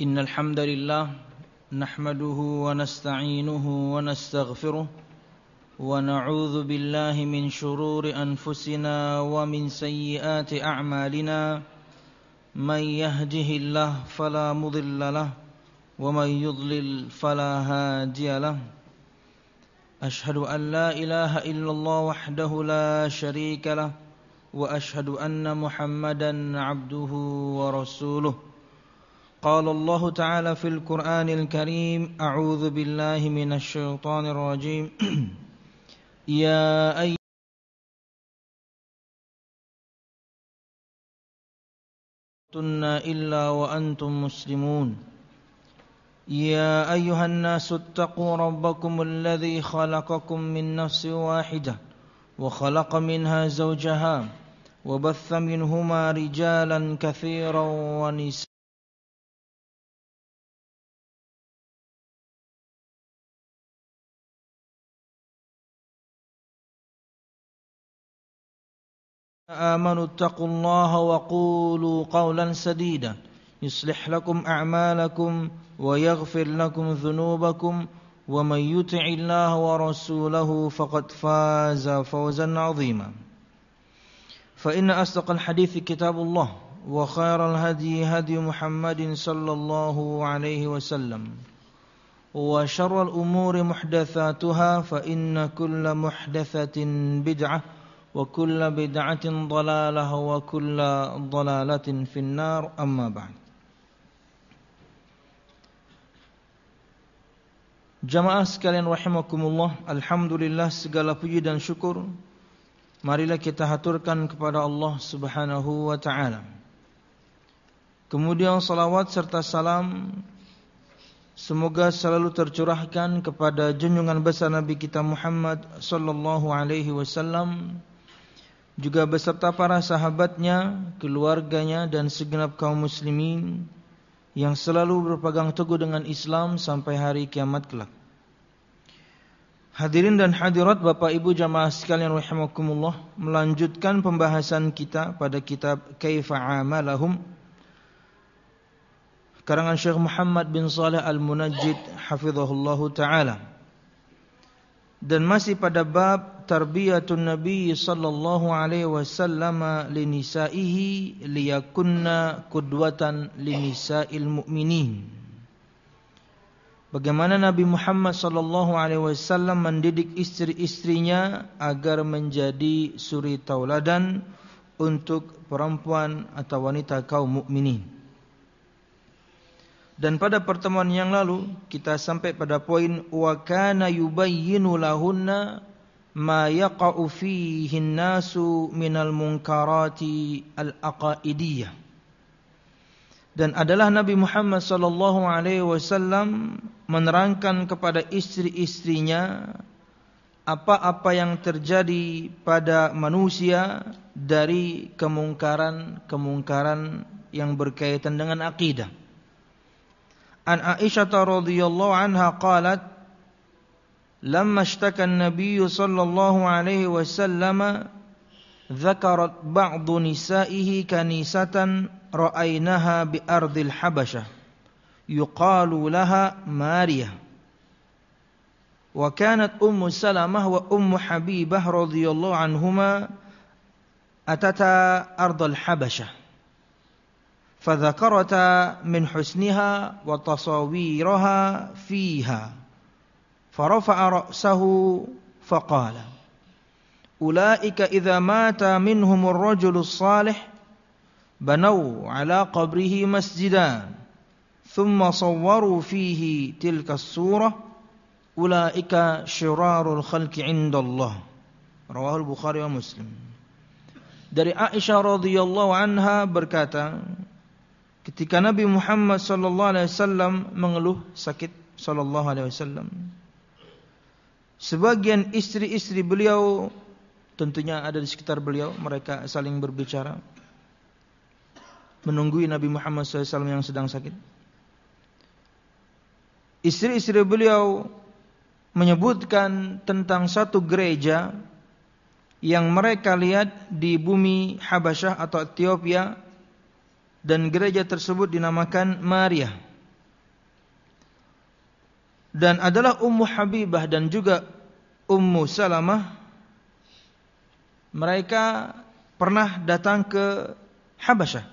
إن الحمد لله نحمده ونستعينه ونستغفره ونعوذ بالله من شرور أنفسنا ومن سيئات أعمالنا من يهده الله فلا مضل له ومن يضلل فلا هادي له أشهد أن لا إله إلا الله وحده لا شريك له وأشهد أن محمدا عبده ورسوله قال الله تعالى في القرآن الكريم أعوذ بالله من الشيطان الرجيم يا أيها إلا وأنتم مسلمون يا أيها الناس اتقوا ربكم الذي خلقكم من نفس واحدة وخلق منها زوجها وبث منهما رجالا كثيرا ونساء آمنوا اتقوا الله وقولوا قولا سديدا يصلح لكم أعمالكم ويغفر لكم ذنوبكم ومن يطع الله ورسوله فقد فاز فوزا عظيما فإن أصدق الحديث كتاب الله وخير الهدي هدي محمد صلى الله عليه وسلم وشر الأمور محدثاتها فإن كل محدثة بدعة وكل بدعة ضلالة وكل ضلالة في النار أما بعد. Jamaah sekalian rahimakumullah, alhamdulillah segala puji dan syukur marilah kita haturkan kepada Allah Subhanahu wa taala. Kemudian salawat serta salam semoga selalu tercurahkan kepada junjungan besar Nabi kita Muhammad sallallahu alaihi wasallam, juga beserta para sahabatnya, keluarganya dan segenap kaum muslimin yang selalu berpegang teguh dengan Islam sampai hari kiamat kelak. Hadirin dan hadirat Bapak Ibu jamaah sekalian rahimakumullah, melanjutkan pembahasan kita pada kitab Kaifa Amalahum karangan Syekh Muhammad bin Shalih Al-Munajjid hafizahullahu taala. Dan masih pada bab tarbiyatun Nabi sallallahu alaihi wasallam linisaihi liyakunna qudwatan linisa'il mu'minin. Bagaimana Nabi Muhammad sallallahu alaihi wasallam mendidik istri-istrinya agar menjadi suri tauladan untuk perempuan atau wanita kaum mukminin. Dan pada pertemuan yang lalu kita sampai pada poin wa kana yubayyinu lahunna ma yaqa'u fihi an-nasu minal munkarati al-aqaidiyah. Dan adalah Nabi Muhammad sallallahu alaihi wasallam menerangkan kepada istri-istrinya apa-apa yang terjadi pada manusia dari kemungkaran yang berkaitan dengan akidah. An Aisyah radhiyallahu anha qalat lamma ishtaka an-nabiy sallallahu alaihi wasallam dzakarat ba'du nisaihi kanisatan ra'aynaha bi ardil habasyah yuqalu laha Mariyah wa kanat ummu Salamah wa ummu Habibah radhiyallahu anhuma atata ardal habasyah فذكرتا من حسنها وتصاويرها فيها فرفع رأسه فقال أولئك إذا مات منهم الرجل الصالح بنوا على قبره مسجدا ثم صوروا فيه تلك الصورة أولئك شرار الخلق عند الله رواه البخاري ومسلم. Dari Aisyah radhiyallahu anha berkata, ketika Nabi Muhammad sallallahu alaihi wasallam mengeluh sakit sallallahu alaihi wasallam, sebagian istri-istri beliau tentunya ada di sekitar beliau, mereka saling berbicara menunggui Nabi Muhammad sallallahu alaihi wasallam yang sedang sakit. Istri-istri beliau menyebutkan tentang satu gereja yang mereka lihat di bumi Habasyah atau Ethiopia, dan gereja tersebut dinamakan Mariyah. dan adalah Ummu Habibah dan juga Ummu Salamah. Mereka pernah datang ke Habasyah.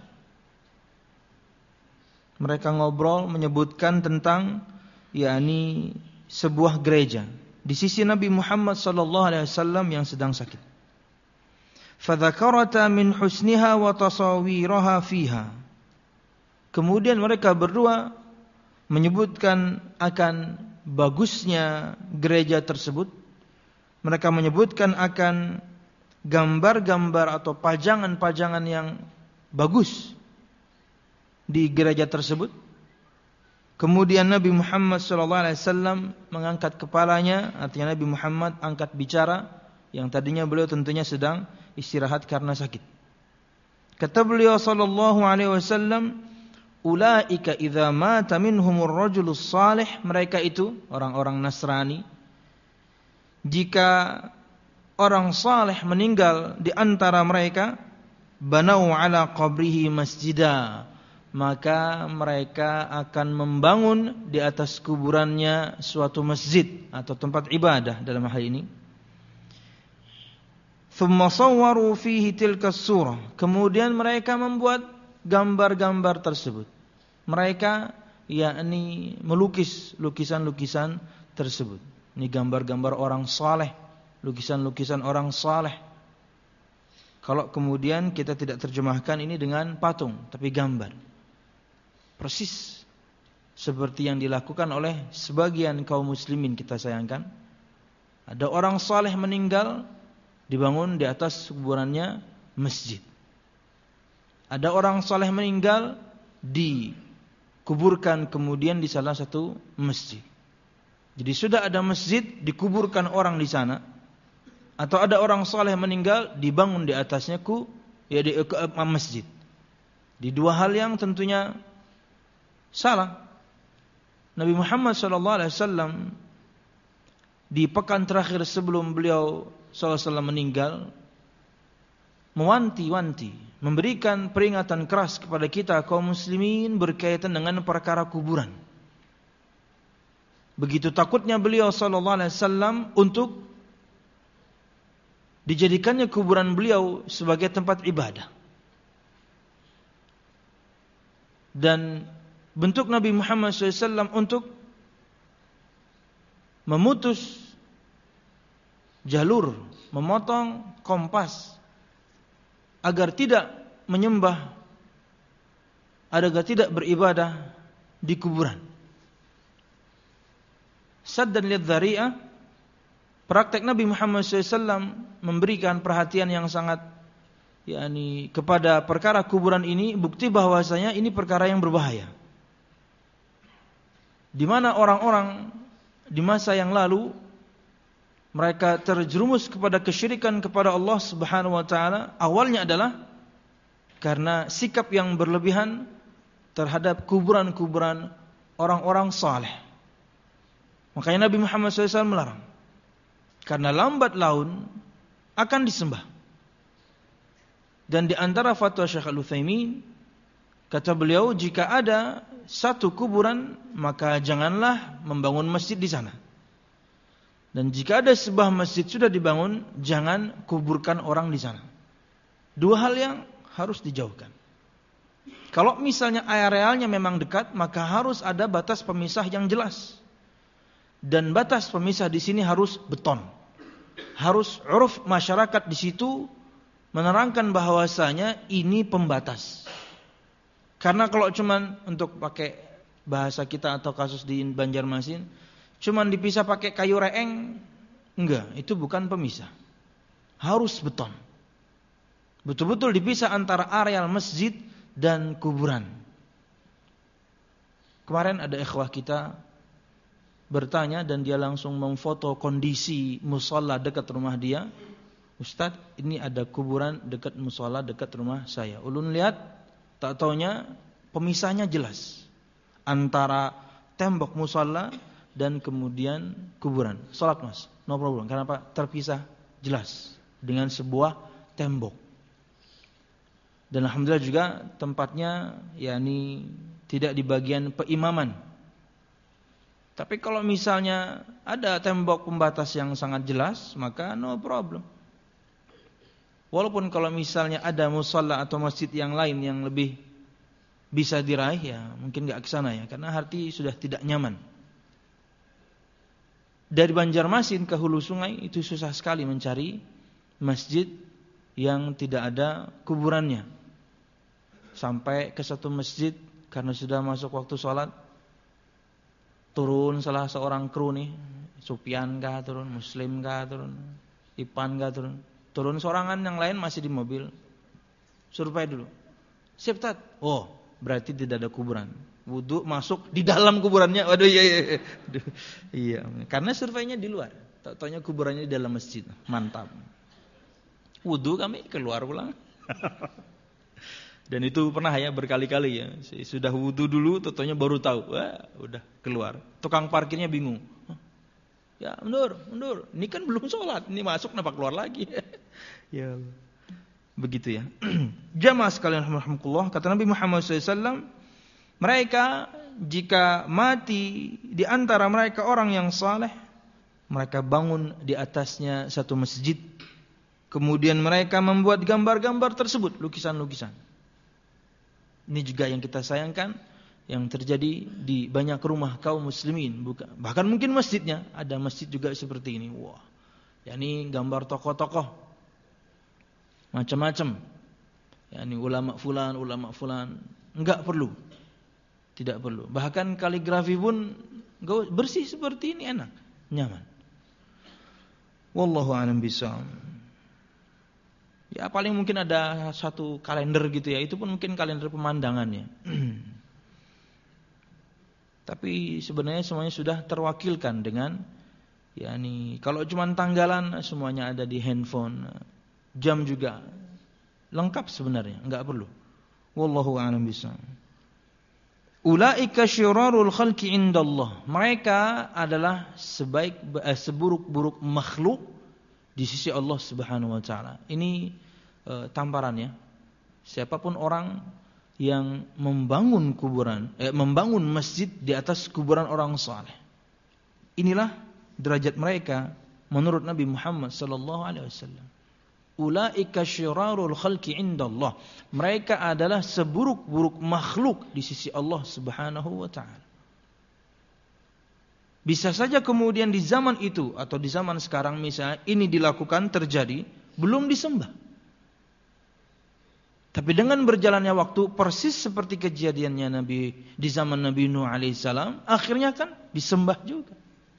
Mereka ngobrol menyebutkan tentang sebuah gereja di sisi Nabi Muhammad sallallahu alaihi wasallam yang sedang sakit. Fadzakarata min husniha wa tasawiraha fiha. Kemudian mereka berdua menyebutkan akan bagusnya gereja tersebut. Mereka menyebutkan akan gambar-gambar atau pajangan-pajangan yang bagus di gereja tersebut. Kemudian Nabi Muhammad SAW mengangkat kepalanya, artinya Nabi Muhammad angkat bicara, yang tadinya beliau tentunya sedang istirahat karena sakit. Kata beliau sallallahu alaihi wasallam, ulaika idza mata minhumur rajulus salih, mereka itu orang-orang Nasrani, jika orang saleh meninggal di antara mereka, banau ala qabrihi masjidah, maka mereka akan membangun di atas kuburannya suatu masjid atau tempat ibadah dalam hal ini. Thumma sawwaru fihi tilka surah, kemudian mereka membuat gambar-gambar tersebut. Mereka melukis lukisan-lukisan tersebut. Ini gambar-gambar orang saleh, lukisan-lukisan orang saleh. Kalau kemudian kita tidak terjemahkan ini dengan patung, tapi gambar. Persis seperti yang dilakukan oleh sebagian kaum muslimin, kita sayangkan. Ada orang saleh meninggal, dibangun di atas kuburannya masjid. Ada orang saleh meninggal, dikuburkan kemudian di salah satu masjid. Jadi sudah ada masjid, dikuburkan orang di sana. Atau ada orang saleh meninggal, dibangun di atasnya masjid. Di dua hal yang tentunya salah. Nabi Muhammad SAW di pekan terakhir sebelum beliau SAW meninggal, mewanti-wanti, memberikan peringatan keras kepada kita kaum muslimin berkaitan dengan perkara kuburan. Begitu takutnya beliau SAW untuk dijadikannya kuburan beliau sebagai tempat ibadah. Dan bentuk Nabi Muhammad SAW untuk memutus jalur, memotong kompas agar tidak menyembah, agar tidak beribadah di kuburan. Saddan lidz-dzari'ah, praktek Nabi Muhammad SAW memberikan perhatian yang sangat kepada perkara kuburan ini, bukti bahwasanya ini perkara yang berbahaya. Di mana orang-orang di masa yang lalu mereka terjerumus kepada kesyirikan kepada Allah Subhanahu wa taala, awalnya adalah karena sikap yang berlebihan terhadap kuburan-kuburan orang-orang saleh. Makanya Nabi Muhammad SAW melarang, karena lambat laun akan disembah. Dan di antara fatwa Syekh Al-Utsaimin, kata beliau, jika ada satu kuburan, maka janganlah membangun masjid di sana. Dan jika ada sebuah masjid sudah dibangun, jangan kuburkan orang di sana. Dua hal yang harus dijauhkan. Kalau misalnya arealnya memang dekat, maka harus ada batas pemisah yang jelas. Dan batas pemisah di sini harus beton. Harus uruf masyarakat di situ menerangkan bahwasanya ini pembatas. Karena kalau cuman untuk pakai bahasa kita atau kasus di Banjarmasin, cuman dipisah pakai kayu reeng, enggak, itu bukan pemisah. Harus beton. Betul-betul dipisah antara areal masjid dan kuburan. Kemarin ada ikhwah kita bertanya dan dia langsung memfoto kondisi musholla dekat rumah dia. Ustaz, ini ada kuburan dekat musholla dekat rumah saya. Ulun lihat, tak taunya pemisahnya jelas antara tembok musholla dan kemudian kuburan. Salat mas, no problem. Kenapa? Terpisah jelas dengan sebuah tembok. Dan alhamdulillah juga tempatnya tidak di bagian peimaman, Tapi kalau misalnya ada tembok pembatas yang sangat jelas, maka no problem. Walaupun kalau misalnya ada musalla atau masjid yang lain yang lebih bisa diraih, ya mungkin gak ke sana ya, karena hati sudah tidak nyaman. Dari Banjarmasin ke hulu sungai itu susah sekali mencari masjid yang tidak ada kuburannya. Sampai ke satu masjid karena sudah masuk waktu sholat, turun salah seorang kru nih, Supian kah turun, Muslim kah turun, Ipan kah turun, turun sorangan, yang lain masih di mobil. Survei dulu, siap tat, oh berarti tidak ada kuburan. Wudu masuk di dalam kuburannya, waduh iya, karena surveinya di luar, taunya kuburannya di dalam masjid, mantap. Wudu kami keluar pulang. Dan itu pernah ya, berkali-kali ya. Sudah wudu dulu, taunya baru tahu. Wah, udah keluar. Tukang parkirnya bingung. Ya, mundur. Ini kan belum sholat. Ini masuk, kenapa keluar lagi? Ya, begitu ya. Jamaah sekalian rahimakumullah, kata Nabi Muhammad SAW, mereka jika mati di antara mereka orang yang saleh, mereka bangun di atasnya satu masjid. Kemudian mereka membuat gambar-gambar tersebut, lukisan-lukisan. Ini juga yang kita sayangkan, yang terjadi di banyak rumah kaum muslimin. Bahkan mungkin masjidnya, ada masjid juga seperti ini. Wah, ya ini gambar tokoh-tokoh, macam-macam. Ya ini ulama fulan. Enggak perlu, tidak perlu. Bahkan kaligrafi pun bersih seperti ini, enak, nyaman. Wallahu a'lam bishawab. Ya paling mungkin ada satu kalender gitu ya, itu pun mungkin kalender pemandangannya. Tapi sebenarnya semuanya sudah terwakilkan dengan, yakni kalau cuma tanggalan semuanya ada di handphone, jam juga lengkap sebenarnya, enggak perlu. Wallahu a'lam bishawab. Ulaika syirarul khalqi indallah. Mereka adalah seburuk-buruk makhluk di sisi Allah Subhanahu wa taala. Ini tamparannya. Siapapun orang yang membangun membangun masjid di atas kuburan orang saleh. Inilah derajat mereka menurut Nabi Muhammad sallallahu alaihi wasallam. Ulaika syirarul khalqi indallah. Mereka adalah seburuk-buruk makhluk di sisi Allah Subhanahu wa taala. Bisa saja kemudian di zaman itu atau di zaman sekarang misalnya ini dilakukan, terjadi, belum disembah. Tapi dengan berjalannya waktu, persis seperti kejadiannya Nabi di zaman Nabi Nuh alaihissalam, akhirnya kan disembah juga.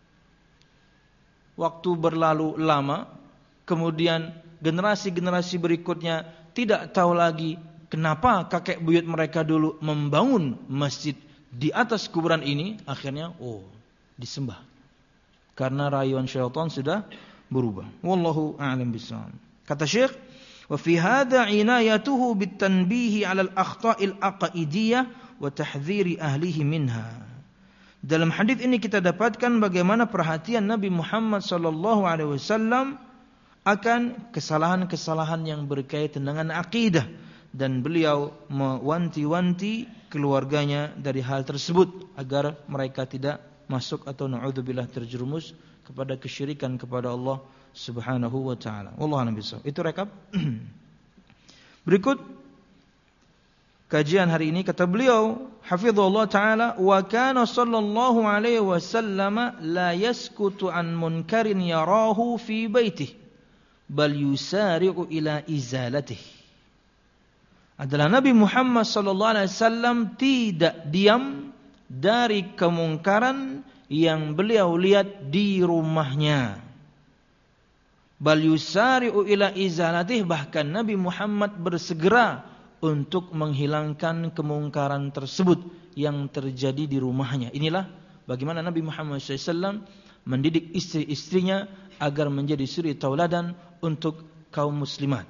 Waktu berlalu lama, kemudian generasi-generasi berikutnya tidak tahu lagi kenapa kakek buyut mereka dulu membangun masjid di atas kuburan ini, akhirnya disembah. Karena rayuan syaitan sudah berubah. Wallahu a'lam bishawab. Kata Syekh, wa fi hadha inayatuhu bitanbihi 'ala al-akhta'il aqaidiyah wa tahdhiri ahlihi minha. Dalam hadis ini kita dapatkan bagaimana perhatian Nabi Muhammad sallallahu alaihi wasallam akan kesalahan-kesalahan yang berkaitan dengan akidah, dan beliau mewanti-wanti keluarganya dari hal tersebut agar mereka tidak masuk atau na'udzubillah terjerumus kepada kesyirikan kepada Allah Subhanahu wa taala. Wallahu a'lam bishawab. Itu rekap. Berikut kajian hari ini, kata beliau hafizahullah taala, wa kana sallallahu alaihi wasallam la yaskutu an munkarin yarahu fi baitihi bal yusari'u ila izalatihi. Adalah Nabi Muhammad sallallahu alaihi wasallam tidak diam dari kemungkaran yang beliau lihat di rumahnya. Bal yusari'u ila izalatih, bahkan Nabi Muhammad bersegera untuk menghilangkan kemungkaran tersebut yang terjadi di rumahnya. Inilah bagaimana Nabi Muhammad SAW mendidik istri-istrinya agar menjadi suri tauladan untuk kaum muslimat.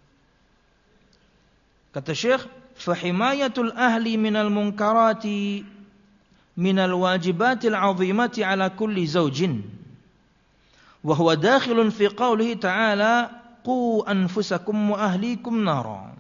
Kata Syekh, fahimayatul ahli minal munkarati minal wajibatil azimati ala kulli zawjin wa huwa dakhilun fi qawlihi ta'ala qu anfusakum wa ahlikum nara.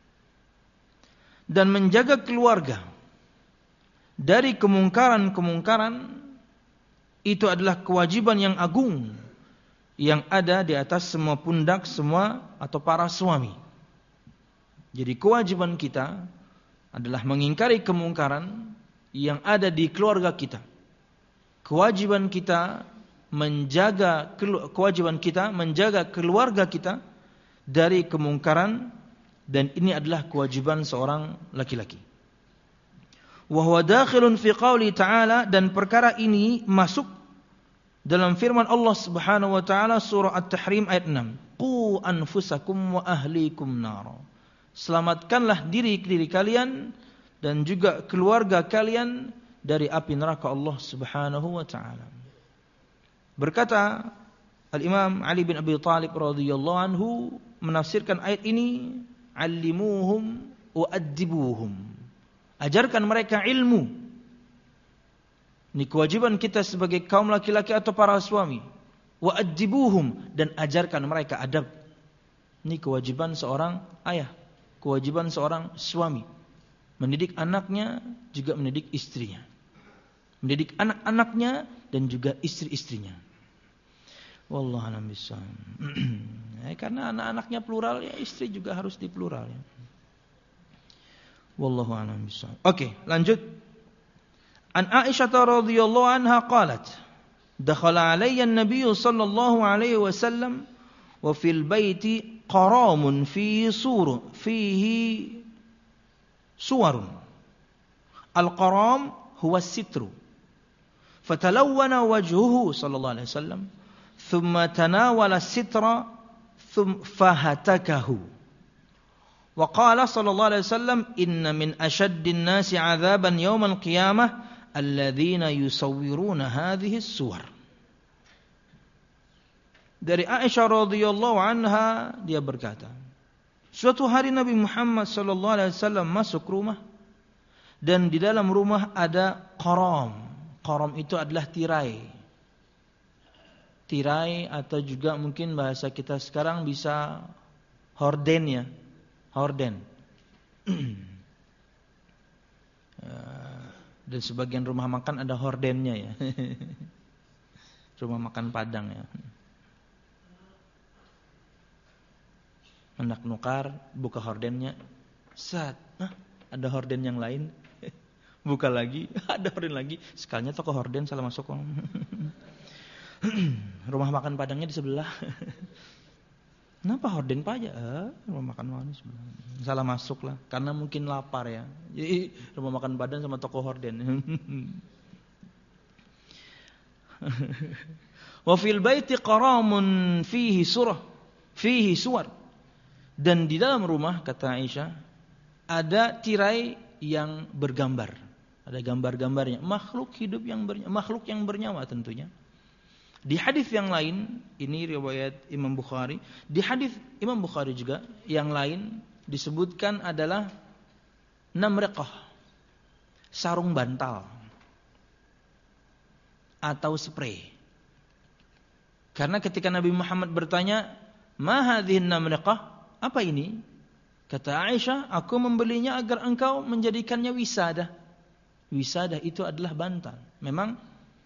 Dan menjaga keluarga dari kemungkaran-kemungkaran itu adalah kewajiban yang agung yang ada di atas semua pundak semua atau para suami. Jadi kewajiban kita adalah mengingkari kemungkaran yang ada di keluarga kita. Kewajiban kita menjaga keluarga kita dari kemungkaran, dan ini adalah kewajiban seorang laki-laki. Wa huwa dakhilun fi qouli ta'ala, dan perkara ini masuk dalam firman Allah Subhanahu wa taala surah At-Tahrim ayat 6. Qu anfusakum wa ahlikum nar. Selamatkanlah diri kalian dan juga keluarga kalian dari api neraka Allah Subhanahu wa taala. Berkata Al-Imam Ali bin Abi Thalib radhiyallahu anhu menafsirkan ayat ini, allimuhum wa addibuhum. Ajarkan mereka ilmu. Ini kewajiban kita sebagai kaum laki-laki atau para suami. Wa addibuhum, dan ajarkan mereka adab. Ini kewajiban seorang ayah, kewajiban seorang suami. Mendidik anaknya juga mendidik istrinya. Mendidik anak-anaknya dan juga istri-istrinya. Wallahu a'lam bishawab. Karena anak-anaknya plural, ya istri juga harus di plural ya. Wallahu a'lam bishawab. Oke, lanjut. An Aisyah radhiyallahu anha qalat, dakhala alayya an-nabiy sallallahu alaihi wasallam wa fil baiti qaramun fihi suwarun. Al-qaram huwa as-sitru. Fatalawwana wajhuhu sallallahu alaihi wasallam. ثم تناول الستر فهتكه وقال صلى الله عليه وسلم إن من أشد الناس عذابا يوم القيامة الذين يصورون هذه الصور. Dari Aisyah radhiyallahu anha, dia berkata, suatu hari Nabi Muhammad sallallahu alaihi wasallam masuk rumah, dan di dalam rumah ada qaram. Qaram itu adalah tirai. Tirai atau juga mungkin bahasa kita sekarang bisa horden ya. Horden. Dan sebagian rumah makan ada hordennya ya. Rumah makan Padang ya. Hendak nukar, buka hordennya. Set, ada horden yang lain. Buka lagi, ada horden lagi. Sekalinya toko horden salah masuk. Rumah makan Padangnya di sebelah. Kenapa horden Pak aja? Rumah makan Padang di sebelah. Salah masuk lah, karena mungkin lapar ya. Jadi rumah makan Padang sama toko horden. Wa fil baiti qaramun fihi suwar. Dan di dalam rumah, kata Aisyah, ada tirai yang bergambar. Ada gambar-gambarnya, makhluk hidup makhluk yang bernyawa tentunya. Di hadis yang lain, ini riwayat Imam Bukhari, di hadis Imam Bukhari juga yang lain disebutkan adalah namriqah, sarung bantal atau spray. Karena ketika Nabi Muhammad bertanya, "Ma hadhihi namriqah?" Apa ini? Kata Aisyah, "Aku membelinya agar engkau menjadikannya wisadah." Wisadah itu adalah bantal. Memang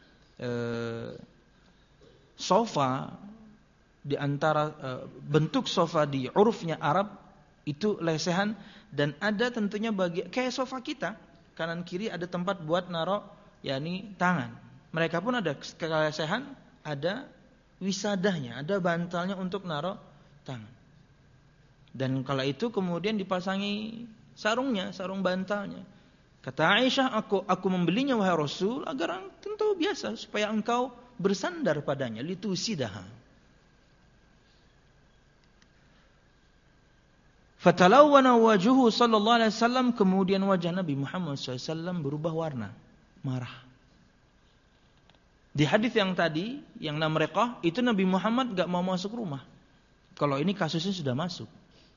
sofa di antara bentuk sofa di urufnya Arab itu lesehan, dan ada tentunya kayak sofa kita kanan kiri ada tempat buat naruh yakni tangan. Mereka pun ada kelesehan, ada wisadahnya, ada bantalnya untuk naruh tangan. Dan kala itu kemudian dipasangi sarungnya, sarung bantalnya. Kata Aisyah, aku membelinya wahai Rasul agar tentu biasa supaya engkau bersandar padanya, litusidaha. Fatalawwana wajhuhu sallallahu alaihi wasallam, kemudian wajah Nabi Muhammad SAW berubah warna, marah. Di hadis yang tadi, yang namriqah, itu Nabi Muhammad enggak mau masuk rumah. Kalau ini kasusnya sudah masuk.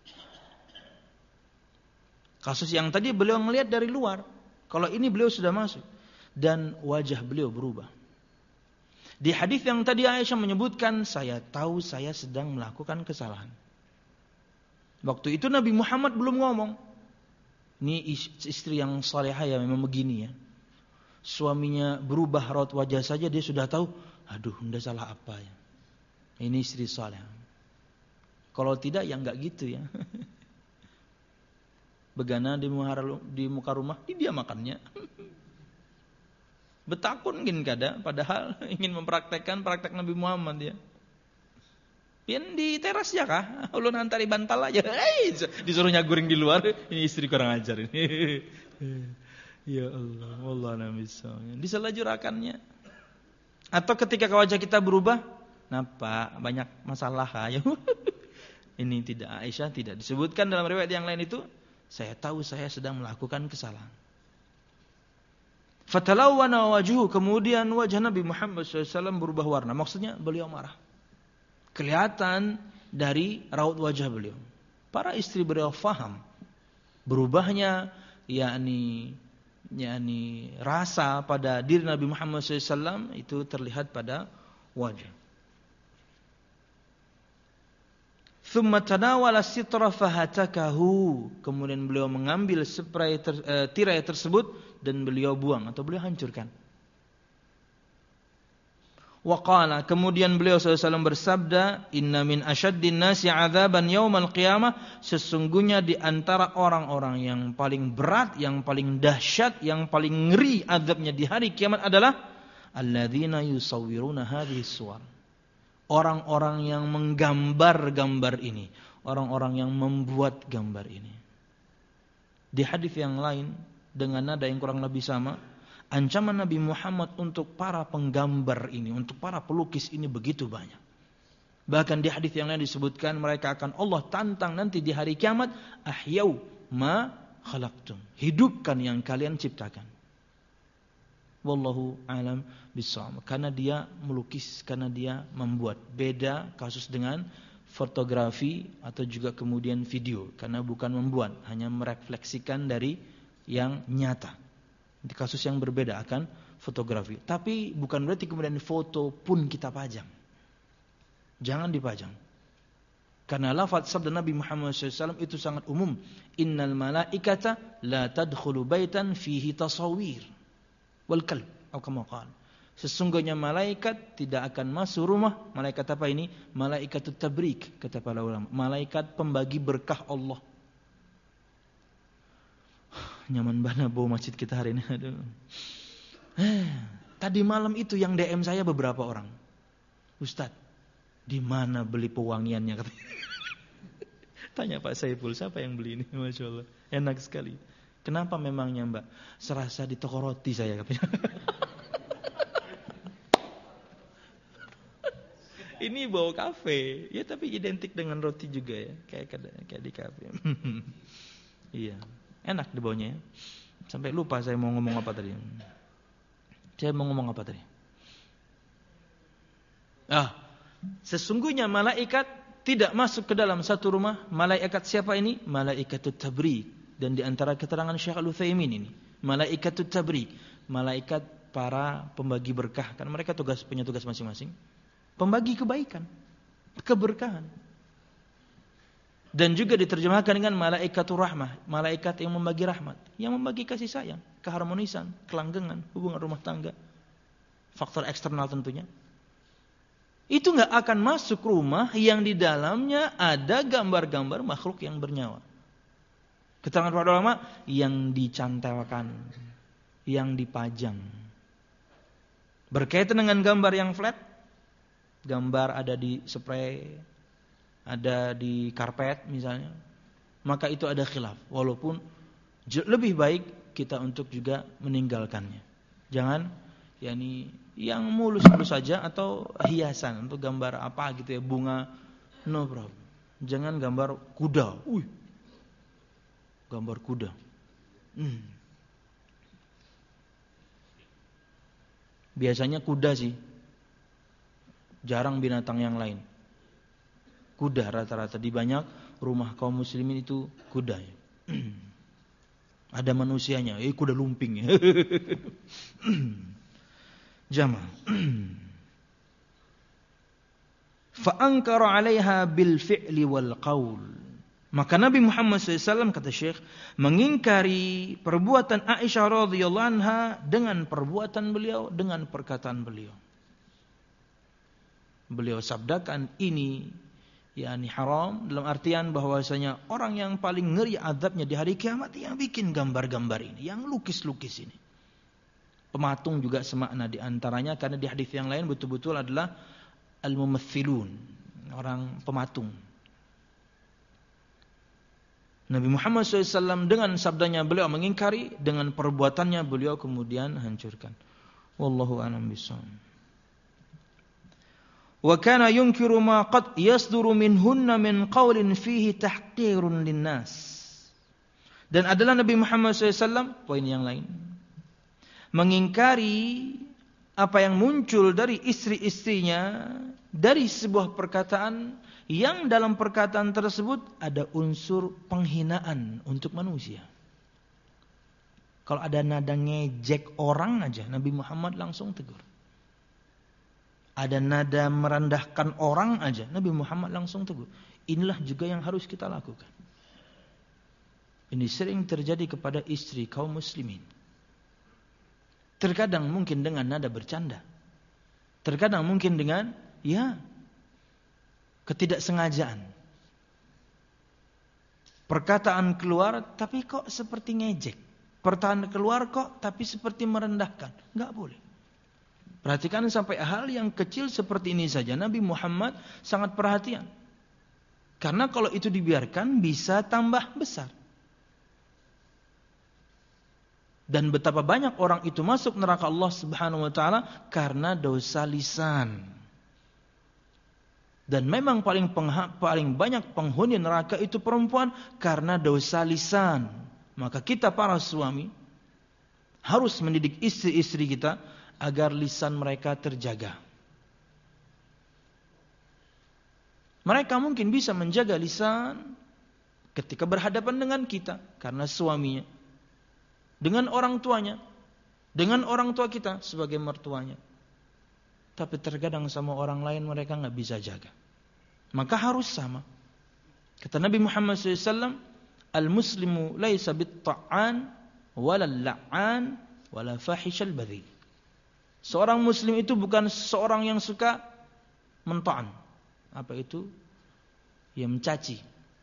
Kasus yang tadi beliau melihat dari luar. Kalau ini beliau sudah masuk. Dan wajah beliau berubah. Di hadis yang tadi Aisyah menyebutkan, saya tahu saya sedang melakukan kesalahan. Waktu itu Nabi Muhammad belum ngomong. Ini istri yang salehah ya memang begini ya. suaminya berubah raut wajah saja dia sudah tahu, aduh, ndak salah apa ya. Ini istri saleh. Kalau tidak ya enggak gitu ya. Begana di muka rumah, dia makannya. Betakun mungkin kada, padahal ingin mempraktekkan praktek Nabi Muhammad ya. Pian di teras ya kah? Ulun antari bantal aja. Disuruh nyaguring di luar, ini istri kurang ajar ini. Ya Allah, wallah nabi sallallahu. Diselajurakannya. Atau ketika wajah kita berubah, napa banyak masalah ya. Ini tidak, Aisyah tidak disebutkan dalam riwayat yang lain itu, saya tahu saya sedang melakukan kesalahan. Fatalawwana wajhuhu, kemudian wajah Nabi Muhammad SAW berubah warna. Maksudnya beliau marah. Kelihatan dari raut wajah beliau. Para istri beliau faham berubahnya yakni rasa pada diri Nabi Muhammad SAW itu terlihat pada wajah. Thumma tanawala sitra fahatakahu, kemudian beliau mengambil tirai tersebut dan beliau buang atau beliau hancurkan. Wa qala, kemudian beliau SAW bersabda, inna min asyaddin nasi 'adzaban yaumal qiyamah, sesungguhnya di antara orang-orang yang paling berat, yang paling dahsyat, yang paling ngeri azabnya di hari kiamat adalah alladzina yusawwiruna hadhihi suwar. Orang-orang yang menggambar gambar ini, orang-orang yang membuat gambar ini. Di hadis yang lain dengan nada yang kurang lebih sama, ancaman Nabi Muhammad untuk para penggambar ini, untuk para pelukis ini begitu banyak. Bahkan di hadis yang lain disebutkan mereka akan Allah tantang nanti di hari kiamat, ahyau ma khalaqtum, hidupkan yang kalian ciptakan. Wallahu alam bissawab. Karena dia melukis, karena dia membuat. Beda kasus dengan fotografi atau juga kemudian video, karena bukan membuat, hanya merefleksikan dari yang nyata. Di kasus yang berbeda akan fotografi. Tapi bukan berarti kemudian foto pun kita pajang. Jangan dipajang. Karena lafaz sabda Nabi Muhammad SAW itu sangat umum. Innal malaikata la tadkhulu baitan fihi tasawir wal kalb, atau kama qala. Sesungguhnya malaikat tidak akan masuk rumah. Malaikat apa ini? Malaikatut tabrik, kata para ulama. Malaikat pembagi berkah Allah. Nyaman banget bau masjid kita hari ini. Aduh. Tadi malam itu yang DM saya beberapa orang. Ustaz, di mana beli pewangiannya? Tanya Pak Saiful, siapa yang beli ini? Masya Allah, enak sekali. Kenapa memangnya Mbak? Serasa di toko roti saya katanya. Ini bau kafe, ya tapi identik dengan roti juga ya, kayak di kafe. Iya, enak di baunya ya. Sampai lupa saya mau ngomong apa tadi. Sesungguhnya malaikat tidak masuk ke dalam satu rumah. Malaikat siapa ini? Malaikatut tabrik. Dan di antara keterangan Syekh Al-Utsaimin ini, malaikatut tabrik, malaikat para pembagi berkah. Kan mereka punya tugas masing-masing. Pembagi kebaikan, keberkahan. Dan juga diterjemahkan dengan malaikatur rahmah, malaikat yang membagi rahmat, yang membagi kasih sayang, keharmonisan, kelanggengan, hubungan rumah tangga. Faktor eksternal tentunya. Itu enggak akan masuk rumah yang di dalamnya ada gambar-gambar makhluk yang bernyawa. Keterangan para ulama, yang dicantelkan, yang dipajang. Berkaitan dengan gambar yang flat, gambar ada di spray, ada di karpet misalnya, maka itu ada khilaf. Walaupun lebih baik kita untuk juga meninggalkannya. Jangan yang mulus-mulus saja atau hiasan untuk gambar apa gitu ya, bunga, no problem. Jangan gambar kuda. Gambar kuda. Biasanya kuda sih. Jarang binatang yang lain. Kuda rata-rata di banyak rumah kaum muslimin itu kuda. Ada manusianya, kuda lumping. Jama'. Fa ankara 'alaiha bil fi'li wal qaul. Maka Nabi Muhammad SAW, kata Syekh, mengingkari perbuatan Aisyah radhiyallahu anha dengan perbuatan beliau, dengan perkataan beliau. Beliau sabdakan ini yakni haram dalam artian bahwasanya orang yang paling ngeri azabnya di hari kiamat yang bikin gambar-gambar ini, yang lukis-lukis ini. Pematung juga semakna di antaranya, karena di hadis yang lain betul-betul adalah al-mumaththilun, orang pematung. Nabi Muhammad SAW dengan sabdanya beliau mengingkari, dengan perbuatannya beliau kemudian hancurkan. Wallahu a'lam bishawab. Wa kana yunkiru ma qad yasduru minhunna min qawlin fihi tahqirun linnas. Dan adalah Nabi Muhammad SAW, poin yang lain, mengingkari apa yang muncul dari istri-istrinya dari sebuah perkataan yang dalam perkataan tersebut ada unsur penghinaan untuk manusia. Kalau ada nada ngejek orang aja, Nabi Muhammad langsung tegur. Ada nada merendahkan orang aja, Nabi Muhammad langsung tegur. Inilah juga yang harus kita lakukan. Ini sering terjadi kepada istri kaum muslimin. Terkadang mungkin dengan nada bercanda. Terkadang mungkin dengan ketidaksengajaan. Perkataan keluar tapi kok seperti ngejek. Perkataan keluar kok tapi seperti merendahkan. Enggak boleh. Perhatikan sampai hal yang kecil seperti ini saja Nabi Muhammad sangat perhatian. Karena kalau itu dibiarkan bisa tambah besar. Dan betapa banyak orang itu masuk neraka Allah Subhanahu wa taala karena dosa lisan. Dan memang paling banyak penghuni neraka itu perempuan karena dosa lisan. Maka kita para suami harus mendidik istri-istri kita agar lisan mereka terjaga. Mereka mungkin bisa menjaga lisan ketika berhadapan dengan kita karena suaminya, dengan orang tuanya, dengan orang tua kita sebagai mertuanya. Tapi terkadang sama orang lain mereka nggak bisa jaga. Maka harus sama. Kata Nabi Muhammad SAW, al-muslimu laisa bit-ta'an wala la'an wala fahishal badhi. Seorang muslim itu bukan seorang yang suka menta'an. Apa itu? Ya, mencaci.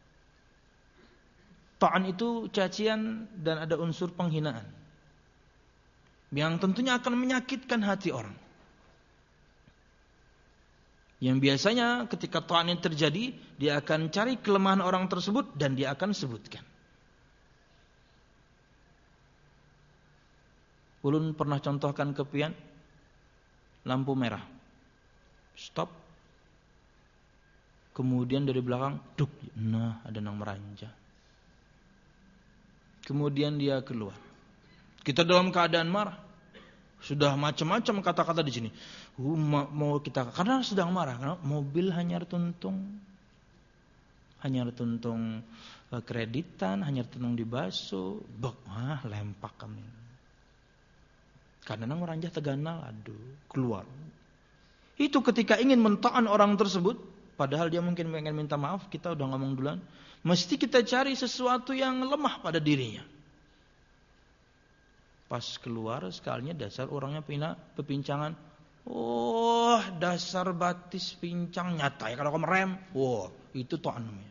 Ta'an itu cacian dan ada unsur penghinaan. Yang tentunya akan menyakitkan hati orang. Yang biasanya ketika ta'an yang terjadi, dia akan cari kelemahan orang tersebut dan dia akan sebutkan. Ulun pernah contohkan ke pian, lampu merah. Stop. Kemudian dari belakang, duk, nah ada nang meranja. Kemudian dia keluar. Kita dalam keadaan marah. Sudah macam-macam kata-kata di sini. Mau kita karena sedang marah, karena mobil hanyar tuntung kreditan, hanyar tuntung dibasuh, lempak kami. Karena nang meranjah teganal, aduh, keluar. Itu ketika ingin mentaan orang tersebut, padahal dia mungkin pengen minta maaf, kita udah ngomong duluan, mesti kita cari sesuatu yang lemah pada dirinya. Pas keluar sekalinya dasar orangnya pepincangan. Oh, dasar batis pincang nyata ya kalau kamu rem. Wah, itu ta'an namanya.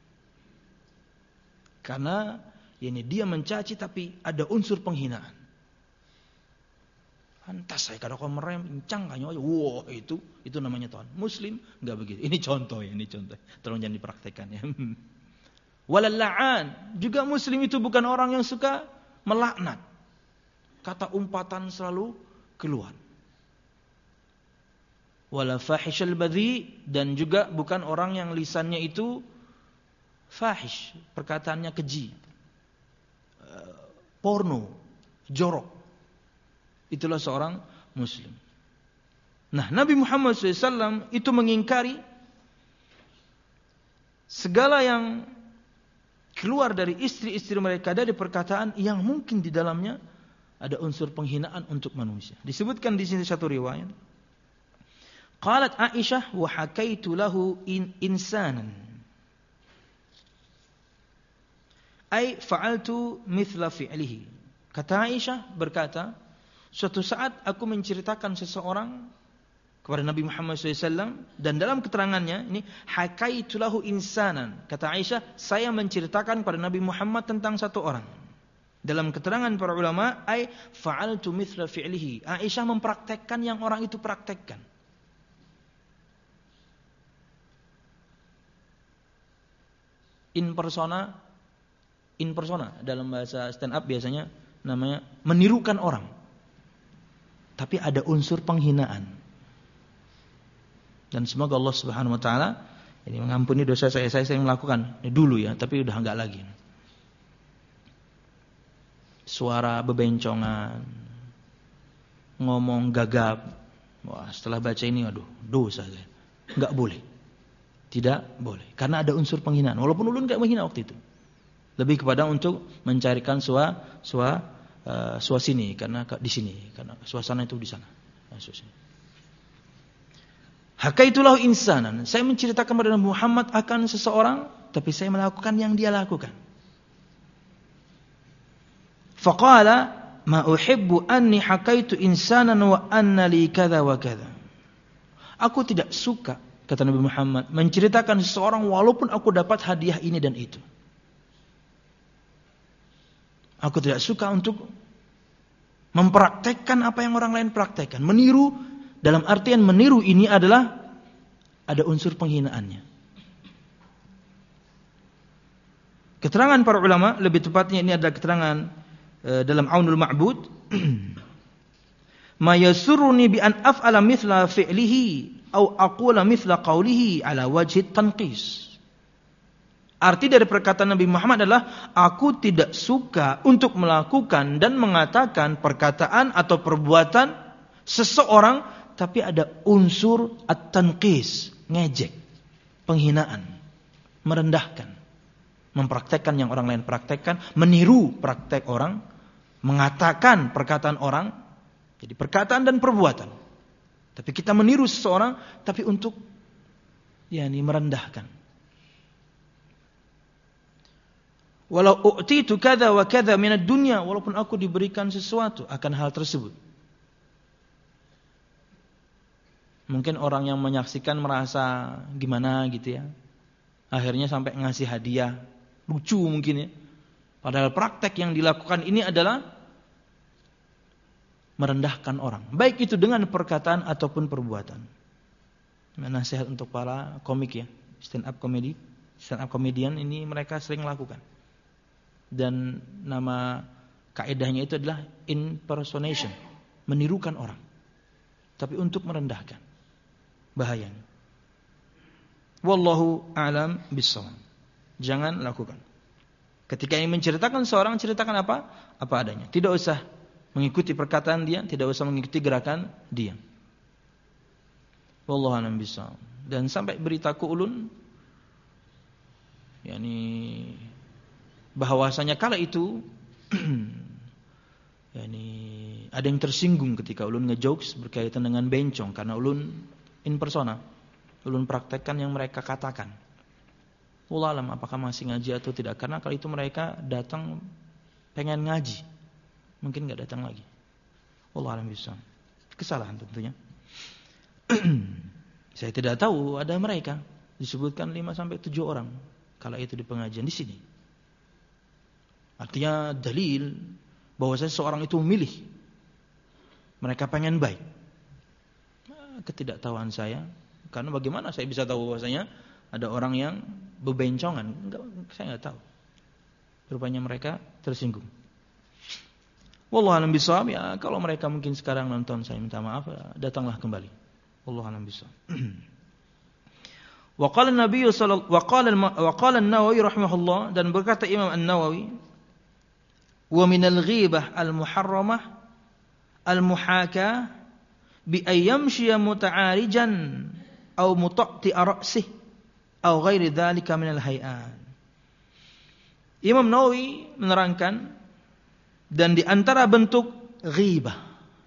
Karena ini dia mencaci tapi ada unsur penghinaan. Pantas saya kalau kamu rem pincang kayaknya. Wah, itu namanya ta'an. Muslim enggak begitu. Ini contoh. Tolong jangan dipraktekkan ya. Walal la'an, juga muslim itu bukan orang yang suka melaknat. Kata umpatan selalu keluar. Wala fahishal badhi, dan juga bukan orang yang lisannya itu fahish, perkataannya keji, porno, jorok. Itulah seorang muslim. Nah, Nabi Muhammad SAW itu mengingkari segala yang keluar dari istri-istri mereka dari perkataan yang mungkin di dalamnya ada unsur penghinaan untuk manusia. Disebutkan di sini satu riwayat. Qalat Aisyah wa hakaitu lahu insanan. ay fa'altu mithla fi'lihi. Kata Aisyah berkata, suatu saat aku menceritakan seseorang kepada Nabi Muhammad SAW, dan dalam keterangannya ini hakaitu lahu insanan. Kata Aisyah, saya menceritakan kepada Nabi Muhammad tentang satu orang. Dalam keterangan para ulama, ay fa'altu mithla fi'lihi. Aisyah mempraktekkan yang orang itu praktekkan. In persona dalam bahasa stand up biasanya namanya menirukan orang. Tapi ada unsur penghinaan. Dan semoga Allah Subhanahu wa taala ini mengampuni dosa saya melakukan dulu ya, tapi udah enggak lagi. Suara bebencongan, ngomong gagap. Wah, setelah baca ini aduh, dosa saya. Enggak boleh. Tidak boleh. Karena ada unsur penghinaan. Walaupun ulun enggak menghina waktu itu. Lebih kepada untuk mencarikan suasini karena di sini, karena suasana itu di sana. Hakaitulahu insanan. Saya menceritakan kepada Nabi Muhammad akan seseorang, tapi saya melakukan yang dia lakukan. Faqala ma uhibbu anni hakaitu insanan wa anna li kadza wa kadza. Aku tidak suka, kata Nabi Muhammad, menceritakan seseorang walaupun aku dapat hadiah ini dan itu. Aku tidak suka untuk mempraktekkan apa yang orang lain praktekkan. Meniru, dalam artian meniru ini adalah ada unsur penghinaannya. Keterangan para ulama, lebih tepatnya ini adalah keterangan dalam Aunul Ma'bud. Ma yasurruni bi an af'ala mithla fi'lihi aw aqula mithla qawlihi ala wajhi tanqis. Arti dari perkataan Nabi Muhammad adalah, aku tidak suka untuk melakukan dan mengatakan perkataan atau perbuatan seseorang, tapi ada unsur at-tanqis, ngejek, penghinaan, merendahkan, mempraktekkan yang orang lain praktekkan, meniru praktek orang, mengatakan perkataan orang, jadi perkataan dan perbuatan. Tapi kita meniru seseorang, tapi untuk merendahkan. Walau u'titu kadza wa kadza minad dunya, walaupun aku diberikan sesuatu akan hal tersebut. Mungkin orang yang menyaksikan merasa gimana gitu ya. Akhirnya sampai ngasih hadiah. Lucu mungkin ya. Padahal praktek yang dilakukan ini adalah merendahkan orang. Baik itu dengan perkataan ataupun perbuatan. Nasihat untuk para komik ya. Stand up comedian ini mereka sering lakukan. Dan nama kaedahnya itu adalah impersonation, menirukan orang, tapi untuk merendahkan. Bahayanya. Wallahu a'lam bissawab. Jangan lakukan. Ketika ingin menceritakan seorang, ceritakan apa? Apa adanya. Tidak usah mengikuti perkataan dia, tidak usah mengikuti gerakan dia. Wallahu a'lam bissawab. Dan sampai beritaku ulun, bahwasanya kala itu ada yang tersinggung ketika ulun ngejokes berkaitan dengan bencong, karena ulun in persona, ulun praktekkan yang mereka katakan. Wallahu alam apakah masih ngaji atau tidak, karena kala itu mereka datang pengen ngaji, mungkin enggak datang lagi. Wallahu alam bisa. Kesalahan tentunya. Saya tidak tahu, ada mereka disebutkan 5 sampai 7 orang kala itu di pengajian di sini. Artinya dalil bahwa seseorang itu memilih, mereka pengen baik. Ketidaktahuan saya, karena bagaimana saya bisa tahu bahwasanya ada orang yang bebencongan? Saya enggak tahu. Rupanya mereka tersinggung. Wallahu a'lam bishawab. Ya, kalau mereka mungkin sekarang nonton, saya minta maaf, datanglah kembali. Wallahu a'lam bishawab. Wa qala an-nabiy sallallahu wa qala an-Nawawi rahimahullah, dan berkata Imam An-Nawawi, wa minal ghibah al-muharramah al-muhaka bi ayyamshiya muta'arijan aw mutaqti'a ra'sih aw ghairi dzalika minal hay'an. Imam Nawawi menerangkan, dan di antara bentuk ghibah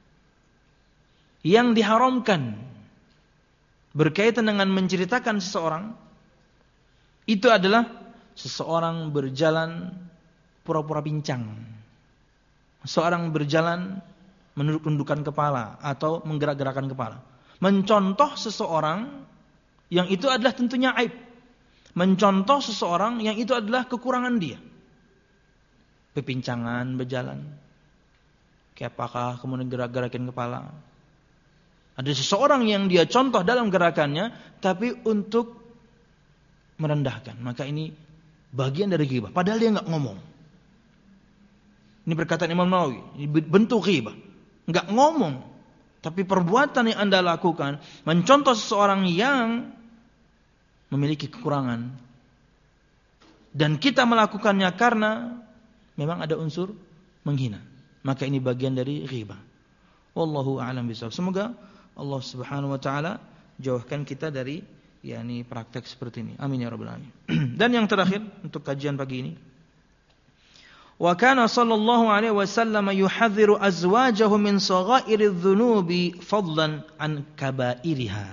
yang diharamkan berkaitan dengan menceritakan seseorang, itu adalah seseorang berjalan pura-pura pincang. Seorang berjalan menunduk-nundukkan kepala atau menggerak-gerakkan kepala. Mencontoh seseorang yang itu adalah tentunya aib. Mencontoh seseorang yang itu adalah kekurangan dia. Pepincangan berjalan. Kayak apakah kemudian gerak-gerakin kepala. Ada seseorang yang dia contoh dalam gerakannya, tapi untuk merendahkan. Maka ini bagian dari ghibah. Padahal dia enggak ngomong. Ini perkataan Imam Nawawi. Ini bentuk ghibah. Enggak ngomong. Tapi perbuatan yang Anda lakukan, mencontoh seseorang yang memiliki kekurangan. Dan kita melakukannya karena memang ada unsur menghina. Maka ini bagian dari ghibah. Wallahu a'lam bishawab. Semoga Allah Subhanahu wa taala jauhkan kita dari praktek seperti ini. Amin ya rabbal alamin. Dan yang terakhir untuk kajian pagi ini. Wa kana sallallahu alaihi wasallam yuhadziru azwajahu min saghairiz dzunubi fadlan an kabairiha.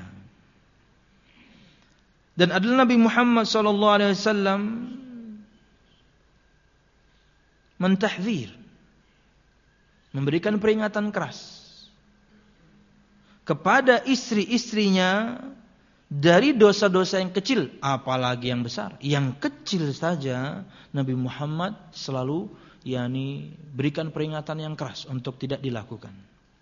Dan adalah Nabi Muhammad sallallahu alaihi wasallam mentahdzir, memberikan peringatan keras kepada istri-istrinya dari dosa-dosa yang kecil, apalagi yang besar. Yang kecil saja Nabi Muhammad selalu berikan peringatan yang keras untuk tidak dilakukan.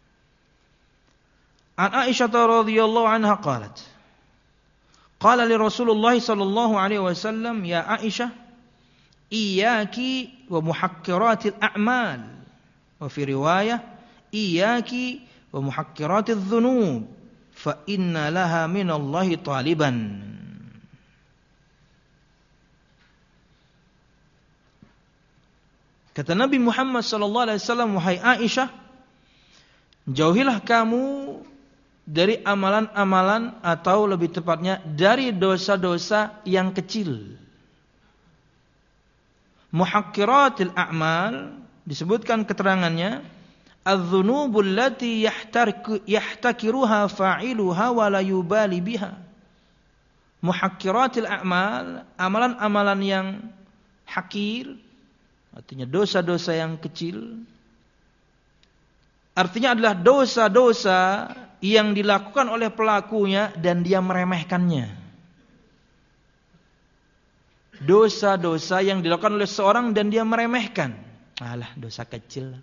An Aisyah radhiyallahu anha qalat, qala li Rasulullah sallallahu alaihi wasallam, ya Aisyah, iyyaki wa muhakkiratil a'mal. Wa fi riwayah, iyyaki wa muhakkiratiz dzunub fa inna laha minallahi taliban. Kata Nabi Muhammad sallallahu alaihi wasallam, wahai Aisyah, jauhilah kamu dari amalan-amalan atau lebih tepatnya dari dosa-dosa yang kecil. Muhakkiratil a'mal disebutkan keterangannya, adz-dzunubul lati yahtakiruha fa'iluha wa la yubali biha. Muhakkiratil a'mal, amalan-amalan yang hakir, artinya dosa-dosa yang kecil. Artinya adalah dosa-dosa yang dilakukan oleh pelakunya dan dia meremehkannya. Dosa-dosa yang dilakukan oleh seorang dan dia meremehkan. Alah, dosa kecil.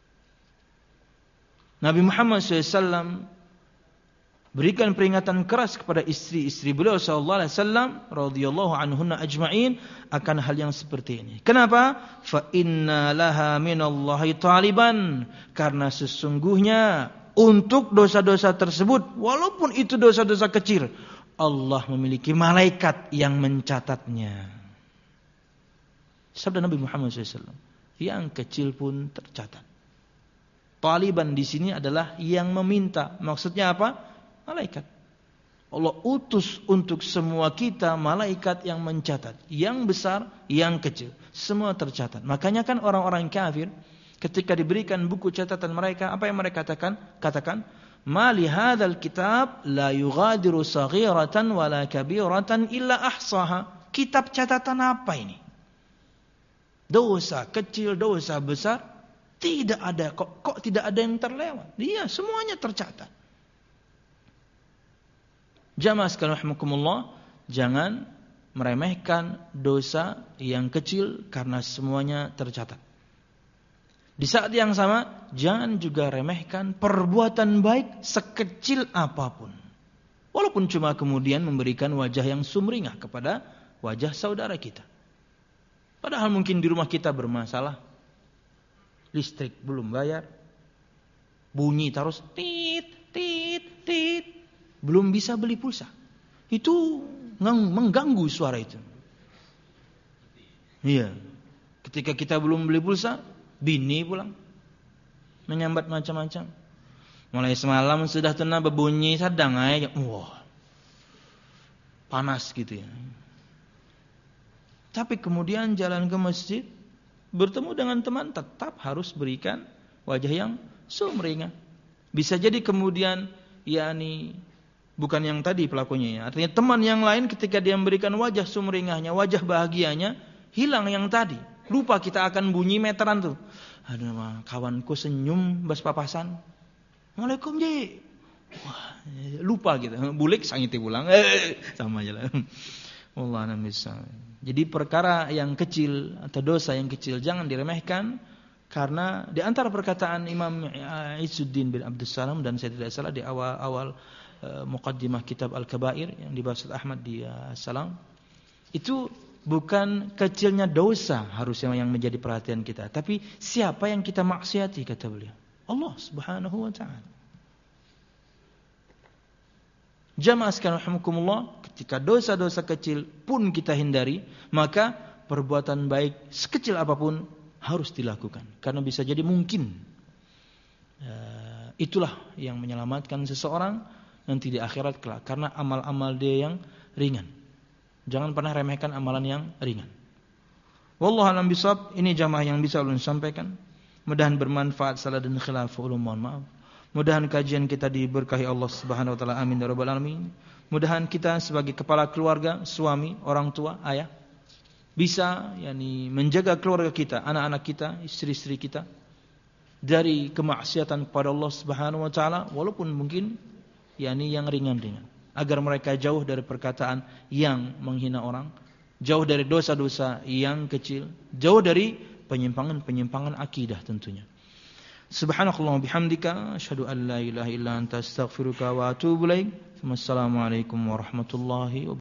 Nabi Muhammad SAW berikan peringatan keras kepada istri-istri beliau sallallahu alaihi wasallam radhiyallahu anhunna ajma'in akan hal yang seperti ini. Kenapa? Fa inna laha minallahi taliban, karena sesungguhnya untuk dosa-dosa tersebut, walaupun itu dosa-dosa kecil, Allah memiliki malaikat yang mencatatnya. Sabda Nabi Muhammad SAW, yang kecil pun tercatat. Taliban di sini adalah yang meminta. Maksudnya apa? Malaikat. Allah utus untuk semua kita malaikat yang mencatat, yang besar, yang kecil, semua tercatat. Makanya kan orang-orang kafir ketika diberikan buku catatan mereka, apa yang mereka katakan? Katakan, "Ma li hadzal kitab la yughadiru saghiratan wala kabiratan illa ahsaha." Kitab catatan apa ini? Dosa kecil, dosa besar, tidak ada, kok tidak ada yang terlewat. Iya, semuanya tercatat. Jamaah sekalian rahimakumullah, jangan meremehkan dosa yang kecil karena semuanya tercatat. Di saat yang sama, jangan juga remehkan perbuatan baik sekecil apapun. Walaupun cuma kemudian memberikan wajah yang sumringah kepada wajah saudara kita. Padahal mungkin di rumah kita bermasalah, listrik belum bayar, bunyi terus tit tit tit, belum bisa beli pulsa. Itu mengganggu suara itu. Iya. Ketika kita belum beli pulsa, bini pulang menyambat macam-macam. Mulai semalam sudah tenang berbunyi sedang aja. Wah. Panas gitu ya. Tapi kemudian jalan ke masjid, bertemu dengan teman, tetap harus berikan wajah yang sumringah. Bisa jadi kemudian bukan yang tadi pelakunya ya. Artinya teman yang lain ketika dia memberikan wajah sumringahnya, wajah bahagianya, hilang yang tadi. Lupa kita akan bunyi meteran tuh. Aduh mah kawanku senyum bas papasan. Waalaikumsalam Ji. Wah, lupa gitu. Bulik sangiti pulang. Sama aja lah. Wallah bisa. Jadi perkara yang kecil atau dosa yang kecil jangan diremehkan, karena di antara perkataan Imam Izzuddin bin Abdussalam, dan saya tidak salah di awal-awal muqaddimah kitab Al-Kabair yang dibahas Ahmad di Salam, itu bukan kecilnya dosa harusnya yang menjadi perhatian kita, tapi siapa yang kita maksiati, kata beliau. Allah Subhanahu wa taala. Jamaah sekalian rahimakumullah, ketika dosa-dosa kecil pun kita hindari, maka perbuatan baik sekecil apapun harus dilakukan, karena bisa jadi mungkin itulah yang menyelamatkan seseorang nanti di akhirat kelak, karena amal-amal dia yang ringan. Jangan pernah remehkan amalan yang ringan. Wallahu a'lam bishawab. Ini jamaah yang bisa ulun sampaikan. Mudahan bermanfaat, salah dan khilaf ulun mohon maaf. Mudahan kajian kita diberkahi Allah Subhanahu wa taala. Amin ya rabbal alamin. Mudahan kita sebagai kepala keluarga, suami, orang tua, ayah, bisa menjaga keluarga kita, anak-anak kita, istri-istri kita dari kemaksiatan kepada Allah Subhanahu wa taala, walaupun mungkin yang ringan-ringan, agar mereka jauh dari perkataan yang menghina orang, jauh dari dosa-dosa yang kecil, jauh dari penyimpangan-penyimpangan akidah tentunya. Subhanakallahumma bihamdika asyhadu an la ilaha illa anta astaghfiruka wa atubu ilaik. Wassalamualaikum warahmatullahi wabarakatuh.